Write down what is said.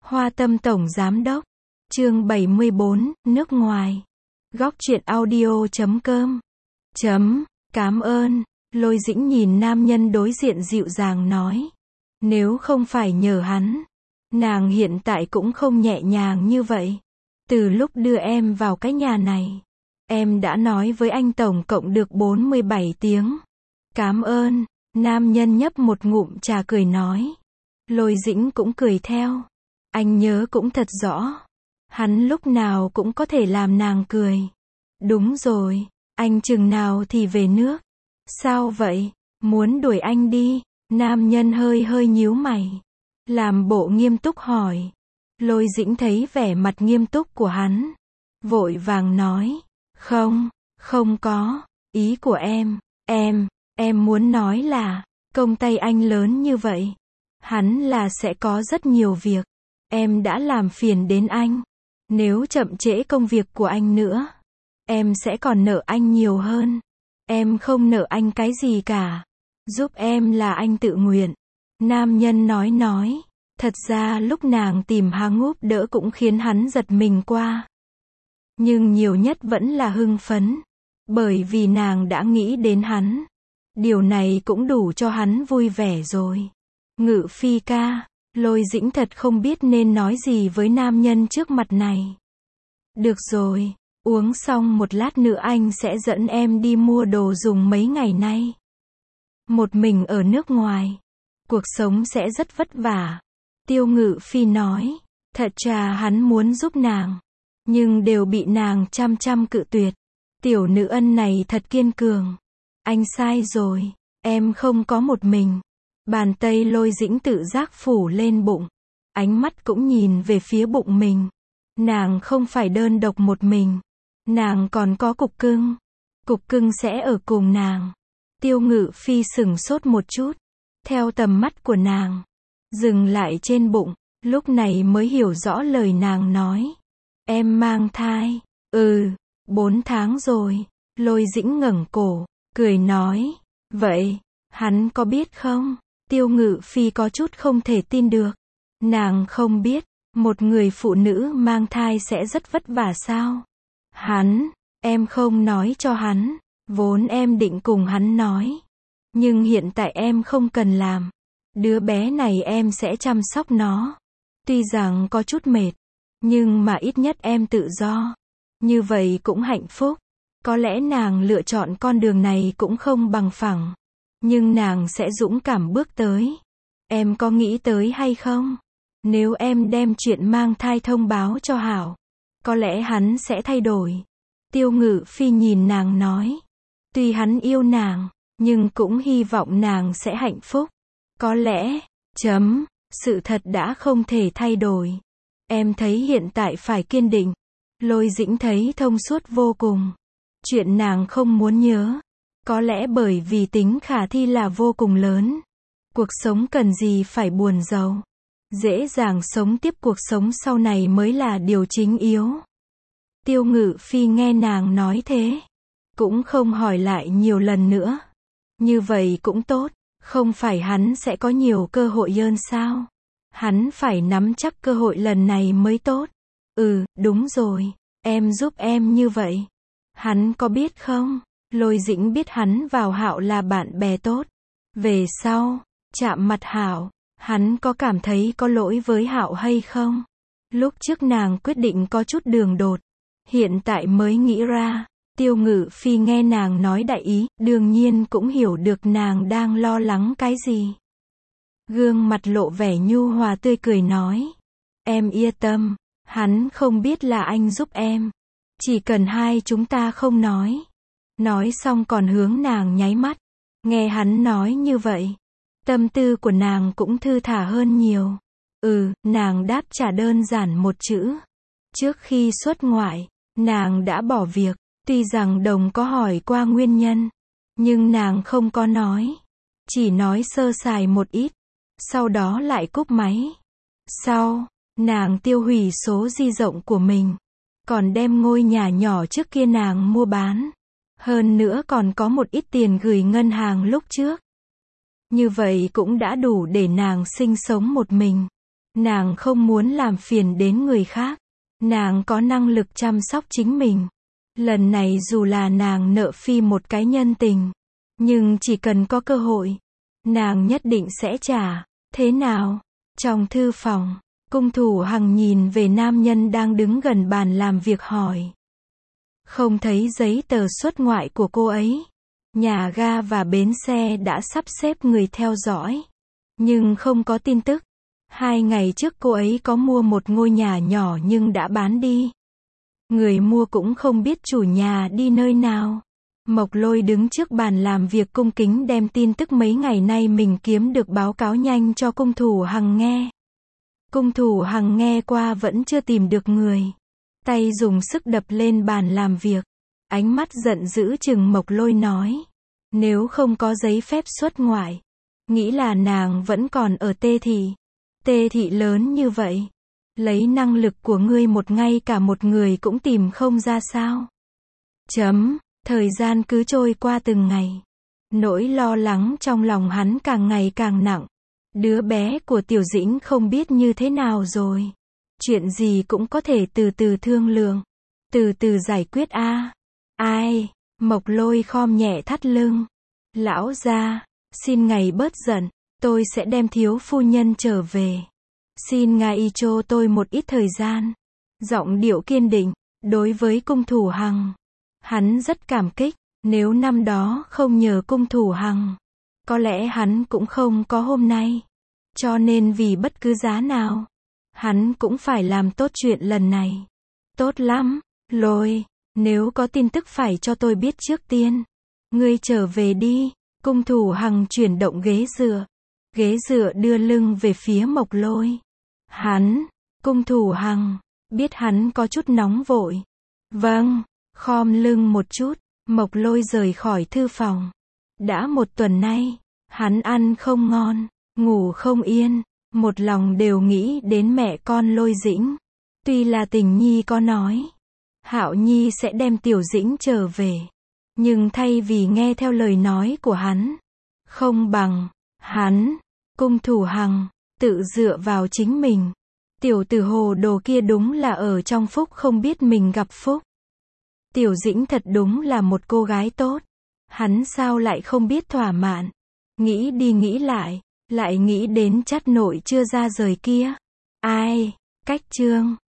Hoa Tâm Tổng Giám Đốc. Chương 74, nước ngoài. Góc truyện audio.com. Cảm ơn. Lôi Dĩnh nhìn nam nhân đối diện dịu dàng nói. Nếu không phải nhờ hắn, nàng hiện tại cũng không nhẹ nhàng như vậy. Từ lúc đưa em vào cái nhà này, em đã nói với anh tổng cộng được 47 tiếng. Cảm ơn. Nam nhân nhấp một ngụm trà cười nói. Lôi Dĩnh cũng cười theo. Anh nhớ cũng thật rõ. Hắn lúc nào cũng có thể làm nàng cười. Đúng rồi, anh chừng nào thì về nước? Sao vậy? Muốn đuổi anh đi? Nam nhân hơi nhíu mày. Làm bộ nghiêm túc hỏi. Lôi Dĩnh thấy vẻ mặt nghiêm túc của hắn. Vội vàng nói. Không có. Ý của em muốn nói là, công tay anh lớn như vậy. Hắn là sẽ có rất nhiều việc. Em đã làm phiền đến anh. Nếu chậm trễ công việc của anh nữa, em sẽ còn nợ anh nhiều hơn. Em không nợ anh cái gì cả. Giúp em là anh tự nguyện. Nam nhân nói. Thật ra lúc nàng tìm hắn giúp đỡ cũng khiến hắn giật mình qua. Nhưng nhiều nhất vẫn là hưng phấn. Bởi vì nàng đã nghĩ đến hắn. Điều này cũng đủ cho hắn vui vẻ rồi. Ngự Phi ca. Lôi Dĩnh thật không biết nên nói gì với nam nhân trước mặt này. Được rồi, uống xong một lát nữa anh sẽ dẫn em đi mua đồ dùng mấy ngày nay. Một mình ở nước ngoài, cuộc sống sẽ rất vất vả. Tiêu Ngự Phi nói, thật ra hắn muốn giúp nàng, nhưng đều bị nàng chăm cự tuyệt. Tiểu nữ ân này thật kiên cường. Anh sai rồi, em không có một mình. Bàn tay Lôi Dĩnh tự giác phủ lên bụng. Ánh mắt cũng nhìn về phía bụng mình. Nàng không phải đơn độc một mình. Nàng còn có Cục Cưng. Cục Cưng sẽ ở cùng nàng. Tiêu Ngự Phi sửng sốt một chút. Theo tầm mắt của nàng, dừng lại trên bụng. Lúc này mới hiểu rõ lời nàng nói. Em mang thai. 4 tháng rồi. Lôi Dĩnh ngẩng cổ, cười nói. Vậy, hắn có biết không? Tiêu Ngự Phi có chút không thể tin được. Nàng không biết, một người phụ nữ mang thai sẽ rất vất vả sao? Em không nói cho hắn. Vốn em định cùng hắn nói. Nhưng hiện tại em không cần làm. Đứa bé này em sẽ chăm sóc nó. Tuy rằng có chút mệt, nhưng mà ít nhất em tự do. Như vậy cũng hạnh phúc. Có lẽ nàng lựa chọn con đường này cũng không bằng phẳng. Nhưng nàng sẽ dũng cảm bước tới. Em có nghĩ tới hay không? Nếu em đem chuyện mang thai thông báo cho Hảo, có lẽ hắn sẽ thay đổi. Tiêu Ngự Phi nhìn nàng nói. Tuy hắn yêu nàng, nhưng cũng hy vọng nàng sẽ hạnh phúc. Có lẽ, sự thật đã không thể thay đổi. Em thấy hiện tại phải kiên định. Lôi Dĩnh thấy thông suốt vô cùng. Chuyện nàng không muốn nhớ. Có lẽ bởi vì tính khả thi là vô cùng lớn. Cuộc sống cần gì phải buồn rầu. Dễ dàng sống tiếp cuộc sống sau này mới là điều chính yếu. Tiêu Ngự Phi nghe nàng nói thế, cũng không hỏi lại nhiều lần nữa. Như vậy cũng tốt, không phải hắn sẽ có nhiều cơ hội hơn sao? Hắn phải nắm chắc cơ hội lần này mới tốt. Đúng rồi, em giúp em như vậy. Hắn có biết không? Lôi Dĩnh biết hắn vào Hạo là bạn bè tốt. Về sau, chạm mặt Hạo, hắn có cảm thấy có lỗi với Hạo hay không? Lúc trước nàng quyết định có chút đường đột. Hiện tại mới nghĩ ra. Tiêu Ngự Phi nghe nàng nói đại ý, đương nhiên cũng hiểu được nàng đang lo lắng cái gì. Gương mặt lộ vẻ nhu hòa tươi cười nói. Em yên tâm, hắn không biết là anh giúp em. Chỉ cần hai chúng ta không nói. Nói xong còn hướng nàng nháy mắt. Nghe hắn nói như vậy, tâm tư của nàng cũng thư thả hơn nhiều. Nàng đáp trả đơn giản một chữ. Trước khi xuất ngoại, nàng đã bỏ việc. Tuy rằng Đồng có hỏi qua nguyên nhân, nhưng nàng không có nói. Chỉ nói sơ sài một ít. Sau đó lại cúp máy. Sau, nàng tiêu hủy số di động của mình. Còn đem ngôi nhà nhỏ trước kia nàng mua bán. Hơn nữa còn có một ít tiền gửi ngân hàng lúc trước. Như vậy cũng đã đủ để nàng sinh sống một mình. Nàng không muốn làm phiền đến người khác. Nàng có năng lực chăm sóc chính mình. Lần này dù là nàng nợ Phi một cái nhân tình, nhưng chỉ cần có cơ hội, nàng nhất định sẽ trả. Thế nào? Trong thư phòng, Cung Thủ Hằng nhìn về nam nhân đang đứng gần bàn làm việc hỏi. Không thấy giấy tờ xuất ngoại của cô ấy. Nhà ga và bến xe đã sắp xếp người theo dõi, nhưng không có tin tức. 2 ngày trước cô ấy có mua một ngôi nhà nhỏ nhưng đã bán đi. Người mua cũng không biết chủ nhà đi nơi nào. Mộc Lôi đứng trước bàn làm việc cung kính đem tin tức mấy ngày nay mình kiếm được báo cáo nhanh cho Cung Thủ Hằng nghe. Cung Thủ Hằng nghe qua vẫn chưa tìm được người. Tay dùng sức đập lên bàn làm việc. Ánh mắt giận dữ chừng Mộc Lôi nói. Nếu không có giấy phép xuất ngoại, nghĩ là nàng vẫn còn ở Tê Thị. Tê Thị lớn như vậy. Lấy năng lực của ngươi ngay cả một người cũng tìm không ra sao. Thời gian cứ trôi qua từng ngày. Nỗi lo lắng trong lòng hắn càng ngày càng nặng. Đứa bé của Tiểu Dĩnh không biết như thế nào rồi. Chuyện gì cũng có thể từ từ thương lượng. Từ từ giải quyết a. Ai? Mộc Lôi khom nhẹ thắt lưng. Lão gia, xin ngài bớt giận. Tôi sẽ đem thiếu phu nhân trở về. Xin ngài cho tôi một ít thời gian. Giọng điệu kiên định. Đối với Cung Thủ Hằng, hắn rất cảm kích. Nếu năm đó không nhờ Cung Thủ Hằng, có lẽ hắn cũng không có hôm nay. Cho nên vì bất cứ giá nào, hắn cũng phải làm tốt chuyện lần này. Tốt lắm, Lôi, nếu có tin tức phải cho tôi biết trước tiên. Ngươi trở về đi. Cung Thủ Hằng chuyển động ghế dựa. Ghế dựa đưa lưng về phía Mộc Lôi. Cung Thủ Hằng, biết hắn có chút nóng vội. Vâng, khom lưng một chút, Mộc Lôi rời khỏi thư phòng. Đã 1 tuần nay, hắn ăn không ngon, ngủ không yên, một lòng đều nghĩ đến mẹ con Lôi Dĩnh. Tuy là Tình Nhi có nói, Hạo Nhi sẽ đem Tiểu Dĩnh trở về, nhưng thay vì nghe theo lời nói của hắn, không bằng hắn, Cung Thủ Hằng, tự dựa vào chính mình. Tiểu tử hồ đồ kia đúng là ở trong phúc không biết mình gặp phúc. Tiểu Dĩnh thật đúng là một cô gái tốt. Hắn sao lại không biết thỏa mãn. Nghĩ đi nghĩ lại nghĩ đến chắt nội chưa ra rời kia. Ai, cách chương